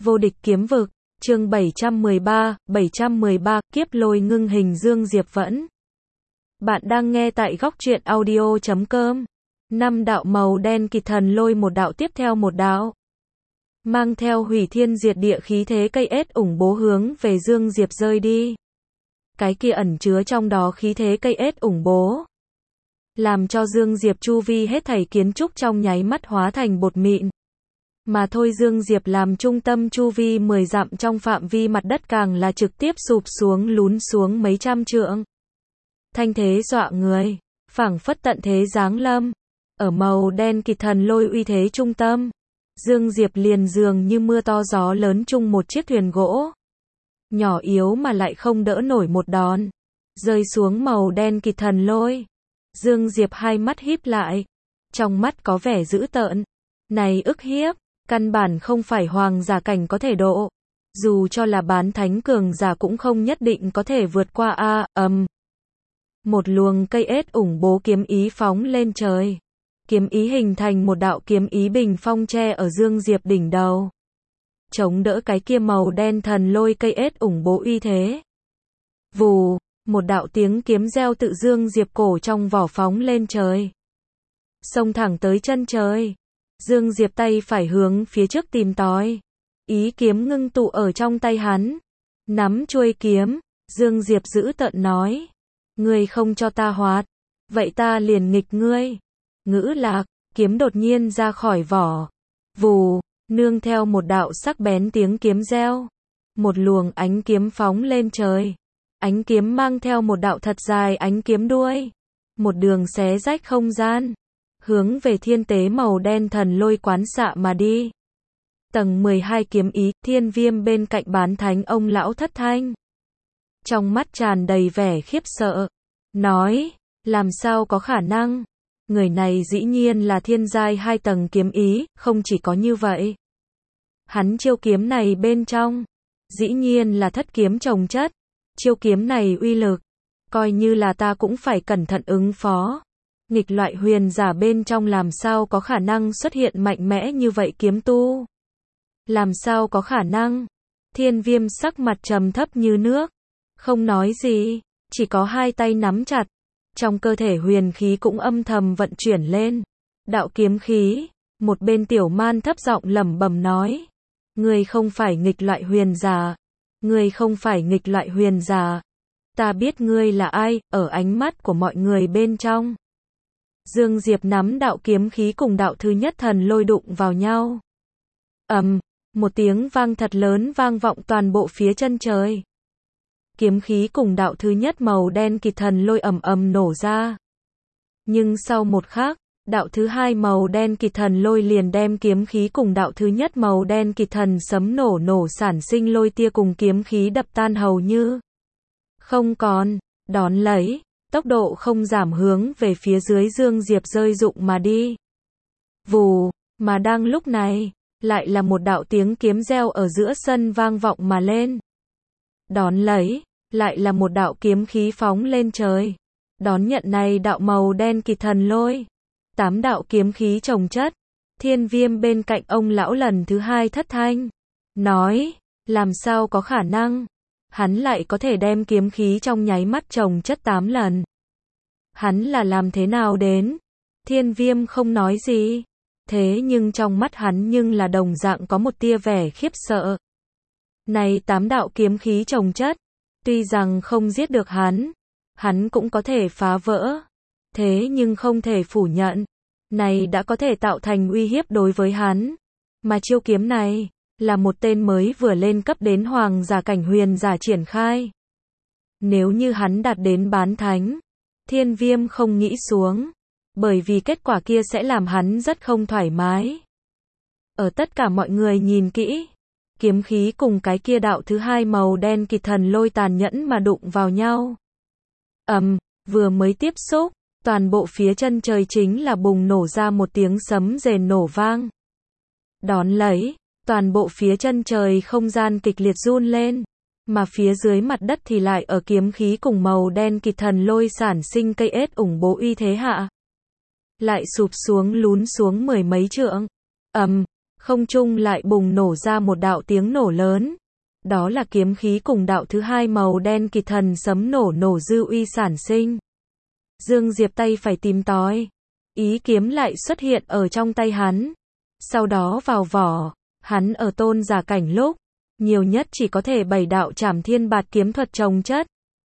Vô địch kiếm vực, chương 713, kiếp lôi ngưng hình Dương Diệp Vẫn. Bạn đang nghe tại góc truyện audio.com. 5 đạo màu đen kịt thần lôi một đạo tiếp theo một đạo. Mang theo hủy thiên diệt địa khí thế cây ết ủng bố hướng về Dương Diệp rơi đi. Cái kia ẩn chứa trong đó khí thế cây ết ủng bố. Làm cho Dương Diệp chu vi hết thảy kiến trúc trong nháy mắt hóa thành bột mịn. Mà thôi Dương Diệp làm trung tâm chu vi 10 dặm trong phạm vi mặt đất càng là trực tiếp sụp xuống lún xuống mấy trăm trượng. Thanh thế dọa người, phảng phất tận thế giáng lâm. Ở màu đen kịt thần lôi uy thế trung tâm, Dương Diệp liền dường như mưa to gió lớn chung một chiếc thuyền gỗ. Nhỏ yếu mà lại không đỡ nổi một đòn. Rơi xuống màu đen kịt thần lôi. Dương Diệp hai mắt híp lại. Trong mắt có vẻ dữ tợn. Này ức hiếp, căn bản không phải hoàng giả cảnh có thể độ. Dù cho là bán thánh cường giả cũng không nhất định có thể vượt qua một luồng cây ết ủng bố kiếm ý phóng lên trời. Kiếm ý hình thành một đạo kiếm ý bình phong che ở Dương Diệp đỉnh đầu. Chống đỡ cái kia màu đen thần lôi cây ết ủng bố uy thế. Vù, một đạo tiếng kiếm reo tự Dương Diệp cổ trong vỏ phóng lên trời. Xông thẳng tới chân trời. Dương Diệp tay phải hướng phía trước tìm tòi. Ý kiếm ngưng tụ ở trong tay hắn. Nắm chuôi kiếm, Dương Diệp giữ tợn nói. Ngươi không cho ta hoạt, vậy ta liền nghịch ngươi. Ngữ lạc, kiếm đột nhiên ra khỏi vỏ. Vù, nương theo một đạo sắc bén tiếng kiếm reo. Một luồng ánh kiếm phóng lên trời. Ánh kiếm mang theo một đạo thật dài ánh kiếm đuôi. Một đường xé rách không gian. Hướng về thiên tế màu đen thần lôi quán xạ mà đi. Tầng 12 kiếm ý, Thiên Viêm bên cạnh bán thánh ông lão thất thanh. Trong mắt tràn đầy vẻ khiếp sợ. Nói, làm sao có khả năng? Người này dĩ nhiên là thiên giai 2 tầng kiếm ý, không chỉ có như vậy. Hắn chiêu kiếm này bên trong, dĩ nhiên là thất kiếm chồng chất. Chiêu kiếm này uy lực, coi như là ta cũng phải cẩn thận ứng phó. Nghịch loại huyền giả bên trong làm sao có khả năng xuất hiện mạnh mẽ như vậy kiếm tu? Làm sao có khả năng? Thiên Viêm sắc mặt trầm thấp như nước, không nói gì, chỉ có hai tay nắm chặt. Trong cơ thể huyền khí cũng âm thầm vận chuyển lên. Đạo kiếm khí, một bên Tiểu Man thấp giọng lẩm bẩm nói. Ngươi không phải nghịch loại huyền giả. Ngươi không phải nghịch loại huyền giả. Ta biết ngươi là ai, ở ánh mắt của mọi người bên trong. Dương Diệp nắm đạo kiếm khí cùng đạo thứ nhất thần lôi đụng vào nhau. Một tiếng vang thật lớn vang vọng toàn bộ phía chân trời. Kiếm khí cùng đạo thứ nhất màu đen kịt thần lôi ầm nổ ra. Nhưng sau một khắc, đạo thứ hai màu đen kịt thần lôi liền đem kiếm khí cùng đạo thứ nhất màu đen kịt thần sấm nổ sản sinh lôi tia cùng kiếm khí đập tan hầu như không còn. Đón lấy, tốc độ không giảm hướng về phía dưới Dương Diệp rơi rụng mà đi. Vù, mà đang lúc này, lại là một đạo tiếng kiếm reo ở giữa sân vang vọng mà lên. Đón lấy, lại là một đạo kiếm khí phóng lên trời. Đón nhận này đạo màu đen kịt thần lôi. 8 đạo kiếm khí chồng chất. Thiên Viêm bên cạnh ông lão lần thứ hai thất thanh. Nói, làm sao có khả năng? Hắn lại có thể đem kiếm khí trong nháy mắt chồng chất 8 lần. Hắn là làm thế nào đến? Thiên Viêm không nói gì. Thế nhưng trong mắt hắn nhưng là đồng dạng có một tia vẻ khiếp sợ. Này 8 đạo kiếm khí chồng chất. Tuy rằng không giết được hắn cũng có thể phá vỡ. Thế nhưng không thể phủ nhận. Này đã có thể tạo thành uy hiếp đối với hắn. Mà chiêu kiếm này, là một tên mới vừa lên cấp đến hoàng giả cảnh huyền giả triển khai. Nếu như hắn đạt đến bán thánh, Thiên Viêm không nghĩ xuống. Bởi vì kết quả kia sẽ làm hắn rất không thoải mái. Ở tất cả mọi người nhìn kỹ, kiếm khí cùng cái kia đạo thứ hai màu đen kịt thần lôi tàn nhẫn mà đụng vào nhau. Vừa mới tiếp xúc, toàn bộ phía chân trời chính là bùng nổ ra một tiếng sấm rền nổ vang. Đón lấy, toàn bộ phía chân trời không gian kịch liệt run lên, mà phía dưới mặt đất thì lại ở kiếm khí cùng màu đen kịt thần lôi sản sinh cây ết ủng bố uy thế hạ. Lại sụp xuống lún xuống 10 mấy trượng. không trung lại bùng nổ ra một đạo tiếng nổ lớn. Đó là kiếm khí cùng đạo thứ hai màu đen kịt thần sấm nổ dư uy sản sinh. Dương Diệp tay phải tìm tòi, ý kiếm lại xuất hiện ở trong tay hắn. Sau đó vào vỏ, hắn ở tôn giả cảnh lúc, nhiều nhất chỉ có thể 7 đạo trảm thiên bạt kiếm thuật chồng chất.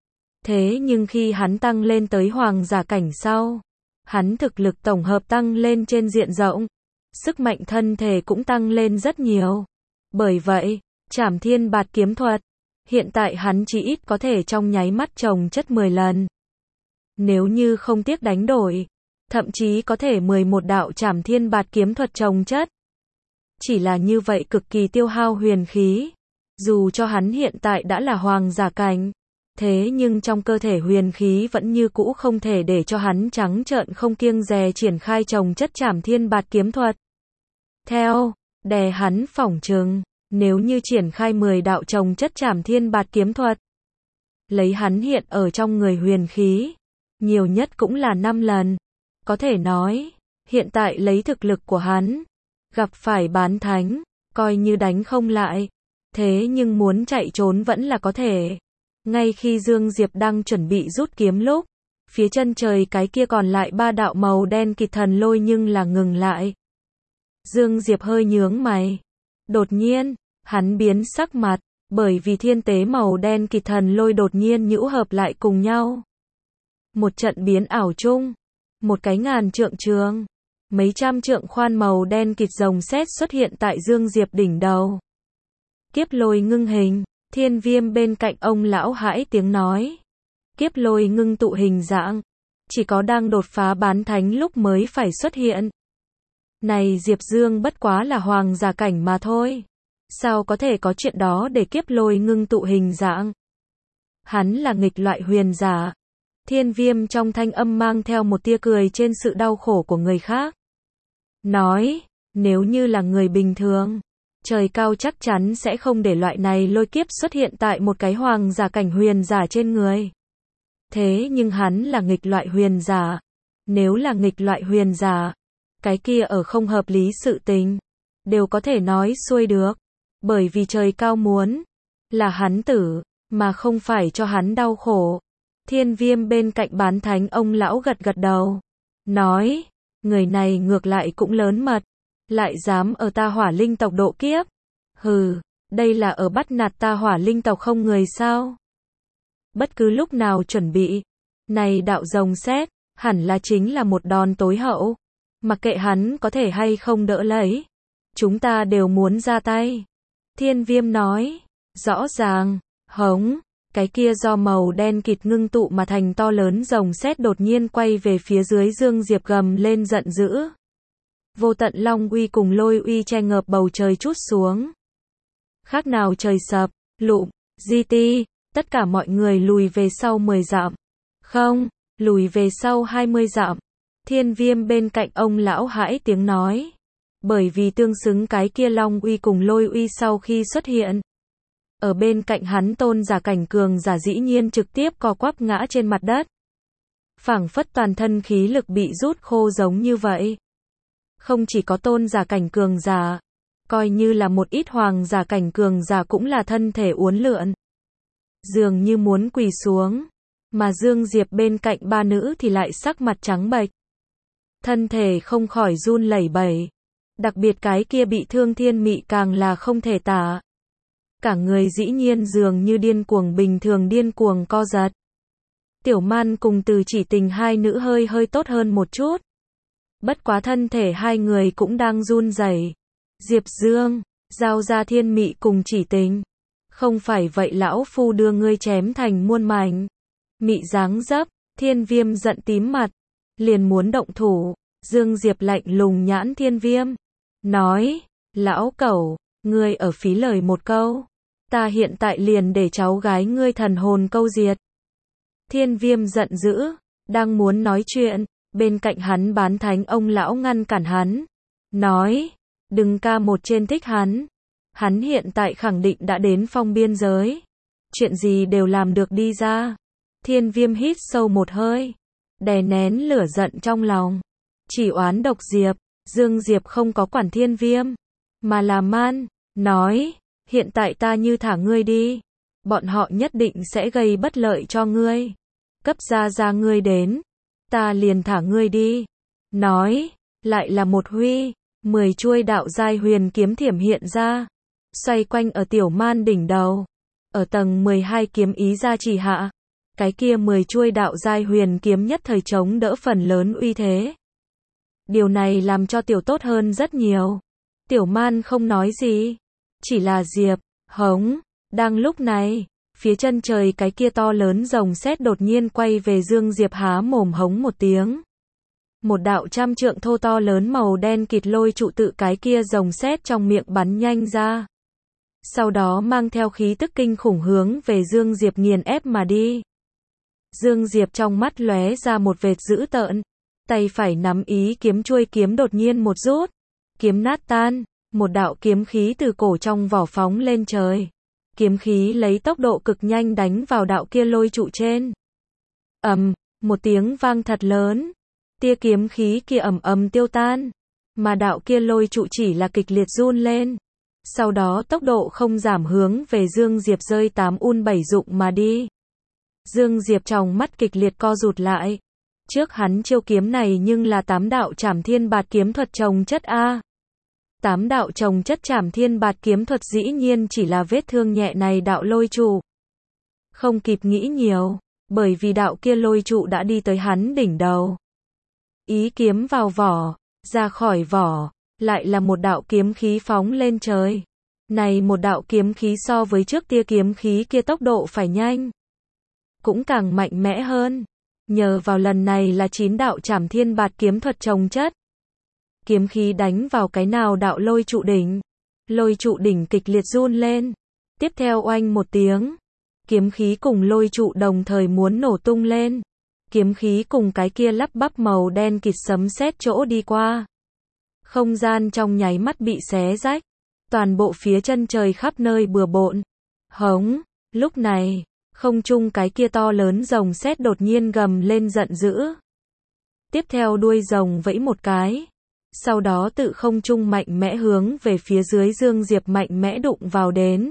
Thế nhưng khi hắn tăng lên tới hoàng giả cảnh sau, hắn thực lực tổng hợp tăng lên trên diện rộng, sức mạnh thân thể cũng tăng lên rất nhiều. Bởi vậy, trảm thiên bạt kiếm thuật, hiện tại hắn chỉ ít có thể trong nháy mắt chồng chất 10 lần. Nếu như không tiếc đánh đổi, thậm chí có thể 11 đạo trảm thiên bạt kiếm thuật chồng chất. Chỉ là như vậy cực kỳ tiêu hao huyền khí. Dù cho hắn hiện tại đã là hoàng giả cảnh, thế nhưng trong cơ thể huyền khí vẫn như cũ không thể để cho hắn trắng trợn không kiêng dè triển khai chồng chất trảm thiên bạt kiếm thuật. Theo, đè hắn phỏng chừng, nếu như triển khai 10 đạo chồng chất trảm thiên bạt kiếm thuật, lấy hắn hiện ở trong người huyền khí, nhiều nhất cũng là 5 lần. Có thể nói, hiện tại lấy thực lực của hắn, gặp phải bán thánh, coi như đánh không lại. Thế nhưng muốn chạy trốn vẫn là có thể. Ngay khi Dương Diệp đang chuẩn bị rút kiếm lúc, phía chân trời cái kia còn lại 3 đạo màu đen kịt thần lôi nhưng là ngừng lại. Dương Diệp hơi nhướng mày. Đột nhiên, hắn biến sắc mặt, bởi vì thiên tế màu đen kịt thần lôi đột nhiên nhũ hợp lại cùng nhau. Một trận biến ảo chung, một cái ngàn trượng trường, mấy trăm trượng khoan màu đen kịt rồng sét xuất hiện tại Dương Diệp đỉnh đầu. Kiếp lôi ngưng hình, Thiên Viêm bên cạnh ông lão hãi tiếng nói. Kiếp lôi ngưng tụ hình dạng, chỉ có đang đột phá bán thánh lúc mới phải xuất hiện. Này Diệp Dương bất quá là hoàng giả cảnh mà thôi. Sao có thể có chuyện đó để kiếp lôi ngưng tụ hình dạng? Hắn là nghịch loại huyền giả. Thiên Viêm trong thanh âm mang theo một tia cười trên sự đau khổ của người khác. Nói, nếu như là người bình thường, trời cao chắc chắn sẽ không để loại này lôi kiếp xuất hiện tại một cái hoàng giả cảnh huyền giả trên người. Thế nhưng hắn là nghịch loại huyền giả. Nếu là nghịch loại huyền giả, cái kia ở không hợp lý sự tình, đều có thể nói xuôi được. Bởi vì trời cao muốn là hắn tử, mà không phải cho hắn đau khổ. Thiên Viêm bên cạnh bán thánh ông lão gật gật đầu. Nói, người này ngược lại cũng lớn mật. Lại dám ở ta hỏa linh tộc độ kiếp. Hừ, đây là ở bắt nạt ta hỏa linh tộc không người sao? Bất cứ lúc nào chuẩn bị. Này đạo rồng sét, hẳn là chính là một đòn tối hậu. Mặc kệ hắn có thể hay không đỡ lấy. Chúng ta đều muốn ra tay. Thiên Viêm nói, rõ ràng, hống, cái kia do màu đen kịt ngưng tụ mà thành to lớn rồng sét đột nhiên quay về phía dưới Dương Diệp gầm lên giận dữ. Vô tận long uy cùng lôi uy che ngợp bầu trời trút xuống. Khác nào trời sập, lụm, GT, tất cả mọi người lùi về sau 10 dặm. Không, lùi về sau 20 dặm. Thiên Viêm bên cạnh ông lão hãi tiếng nói. Bởi vì tương xứng cái kia long uy cùng lôi uy sau khi xuất hiện. Ở bên cạnh hắn tôn giả cảnh cường giả dĩ nhiên trực tiếp co quắp ngã trên mặt đất. Phảng phất toàn thân khí lực bị rút khô giống như vậy. Không chỉ có tôn giả cảnh cường giả, coi như là một ít hoàng giả cảnh cường giả cũng là thân thể uốn lượn. Dường như muốn quỳ xuống, mà Dương Diệp bên cạnh ba nữ thì lại sắc mặt trắng bệch. Thân thể không khỏi run lẩy bẩy. Đặc biệt cái kia bị thương Thiên Mị càng là không thể tả. Cả người dĩ nhiên dường như điên cuồng bình thường điên cuồng co giật. Tiểu Man cùng Từ Chỉ Tình hai nữ hơi tốt hơn một chút. Bất quá thân thể hai người cũng đang run rẩy. Diệp Dương, giao ra Thiên Mị cùng Chỉ Tình. Không phải vậy lão phu đưa ngươi chém thành muôn mảnh. Mị dáng dấp, Thiên Viêm giận tím mặt, liền muốn động thủ. Dương Diệp lạnh lùng nhãn Thiên Viêm, nói, lão cẩu, ngươi ở phí lời một câu. Ta hiện tại liền để cháu gái ngươi thần hồn câu diệt. Thiên Viêm giận dữ, đang muốn nói chuyện, bên cạnh hắn bán thánh ông lão ngăn cản hắn. Nói, đừng ca một trên thích hắn. Hắn hiện tại khẳng định đã đến phong biên giới. Chuyện gì đều làm được đi ra. Thiên Viêm hít sâu một hơi, đè nén lửa giận trong lòng. Chỉ oán độc Diệp, Dương Diệp không có quản Thiên Viêm. mà là man, nói, hiện tại ta như thả ngươi đi, bọn họ nhất định sẽ gây bất lợi cho ngươi. Cấp ra ngươi đến, ta liền thả ngươi đi. Nói, lại là một huy, 10 chuôi đạo giai huyền kiếm thiểm hiện ra, xoay quanh ở tiểu man đỉnh đầu. Ở tầng 12 kiếm ý gia trì hạ, cái kia 10 chuôi đạo giai huyền kiếm nhất thời chống đỡ phần lớn uy thế. Điều này làm cho tiểu tốt hơn rất nhiều. Tiểu man không nói gì, chỉ là Diệp, hống. Đang lúc này, phía chân trời cái kia to lớn rồng sét đột nhiên quay về Dương Diệp há mồm hống một tiếng. Một đạo trăm trượng thô to lớn màu đen kịt lôi trụ tự cái kia rồng sét trong miệng bắn nhanh ra. Sau đó mang theo khí tức kinh khủng hướng về Dương Diệp nghiền ép mà đi. Dương Diệp trong mắt lóe ra một vệt dữ tợn, tay phải nắm ý kiếm chuôi kiếm đột nhiên một rút, kiếm nát tan, một đạo kiếm khí từ cổ trong vỏ phóng lên trời. Kiếm khí lấy tốc độ cực nhanh đánh vào đạo kia lôi trụ trên. Một tiếng vang thật lớn, tia kiếm khí kia ầm ầm tiêu tan, mà đạo kia lôi trụ chỉ là kịch liệt run lên. Sau đó tốc độ không giảm hướng về Dương Diệp rơi 8 dụng mà đi. Dương Diệp trong mắt kịch liệt co rụt lại. Trước hắn chiêu kiếm này nhưng là 8 đạo Trảm Thiên Bạt kiếm thuật chồng chất a. 8 đạo chồng chất Trảm Thiên Bạt kiếm thuật dĩ nhiên chỉ là vết thương nhẹ này đạo lôi trụ. Không kịp nghĩ nhiều, bởi vì đạo kia lôi trụ đã đi tới hắn đỉnh đầu. Ý kiếm vào vỏ, ra khỏi vỏ, lại là một đạo kiếm khí phóng lên trời. Này một đạo kiếm khí so với trước tia kiếm khí kia tốc độ phải nhanh, cũng càng mạnh mẽ hơn. Nhờ vào lần này là 9 đạo Trảm Thiên Bạt kiếm thuật chồng chất. Kiếm khí đánh vào cái nào đạo lôi trụ đỉnh. Lôi trụ đỉnh kịch liệt run lên. Tiếp theo oanh một tiếng. Kiếm khí cùng lôi trụ đồng thời muốn nổ tung lên. Kiếm khí cùng cái kia lắp bắp màu đen kịt sấm sét chỗ đi qua. Không gian trong nháy mắt bị xé rách. Toàn bộ phía chân trời khắp nơi bừa bộn. Hống, lúc này, không trung cái kia to lớn rồng sét đột nhiên gầm lên giận dữ. Tiếp theo đuôi rồng vẫy một cái. Sau đó tự không trung mạnh mẽ hướng về phía dưới Dương Diệp mạnh mẽ đụng vào đến.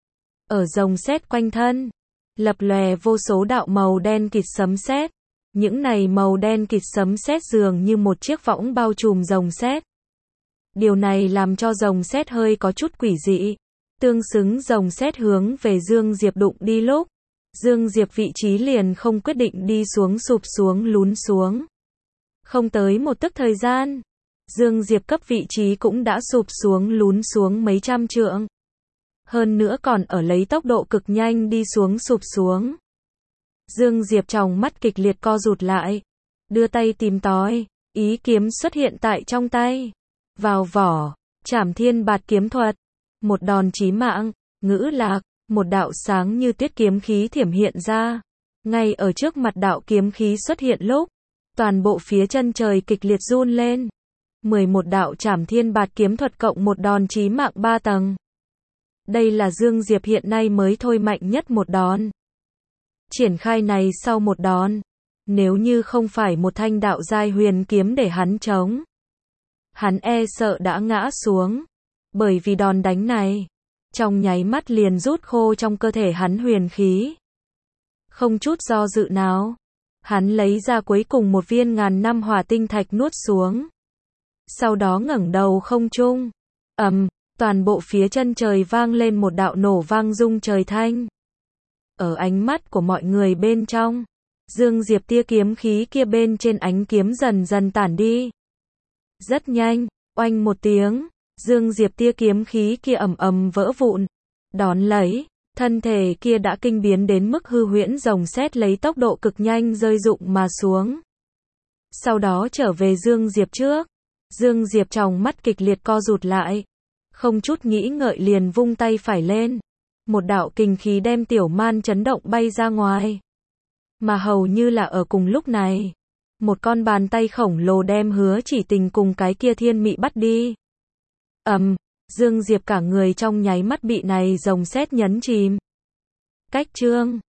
Ở rồng sét quanh thân, lập lòe vô số đạo màu đen kịt sấm sét. Những này màu đen kịt sấm sét dường như một chiếc võng bao trùm rồng sét. Điều này làm cho rồng sét hơi có chút quỷ dị. Tương xứng rồng sét hướng về Dương Diệp đụng đi lúc, Dương Diệp vị trí liền không quyết định đi xuống sụp xuống lún xuống. Không tới một tức thời gian, Dương Diệp cấp vị trí cũng đã sụp xuống lún xuống mấy trăm trượng. Hơn nữa còn ở lấy tốc độ cực nhanh đi xuống sụp xuống. Dương Diệp trong mắt kịch liệt co rụt lại, đưa tay tìm tòi, ý kiếm xuất hiện tại trong tay. Vào vỏ, Trảm Thiên Bạt kiếm thuật, một đòn chí mạng, ngữ lạc, một đạo sáng như tiết kiếm khí thiểm hiện ra. Ngay ở trước mặt đạo kiếm khí xuất hiện lúc, toàn bộ phía chân trời kịch liệt run lên. 11 đạo Trảm Thiên Bạt kiếm thuật cộng một đòn chí mạng 3 tầng. Đây là Dương Diệp hiện nay mới thôi mạnh nhất một đòn. Triển khai này sau một đòn, nếu như không phải một thanh đạo giai huyền kiếm để hắn chống, hắn e sợ đã ngã xuống. Bởi vì đòn đánh này, trong nháy mắt liền rút khô trong cơ thể hắn huyền khí. Không chút do dự nào, hắn lấy ra cuối cùng một viên 1000 năm hỏa tinh thạch nuốt xuống. Sau đó ngẩng đầu không trung. Toàn bộ phía chân trời vang lên một đạo nổ vang rung trời thanh. Ở ánh mắt của mọi người bên trong, Dương Diệp tia kiếm khí kia bên trên ánh kiếm dần dần tản đi. Rất nhanh, oanh một tiếng, Dương Diệp tia kiếm khí kia ầm ầm vỡ vụn. Đón lấy, thân thể kia đã kinh biến đến mức hư huyễn rồng sét lấy tốc độ cực nhanh rơi rụng mà xuống. Sau đó trở về Dương Diệp trước. Dương Diệp trong mắt kịch liệt co rụt lại. Không chút nghĩ ngợi liền vung tay phải lên. Một đạo kình khí đem tiểu man chấn động bay ra ngoài. Mà hầu như là ở cùng lúc này, một con bàn tay khổng lồ đem Hứa Chỉ Tình cùng cái kia thiên mị bắt đi. Dương Diệp cả người trong nháy mắt bị này rồng sét nhấn chìm. Cách chương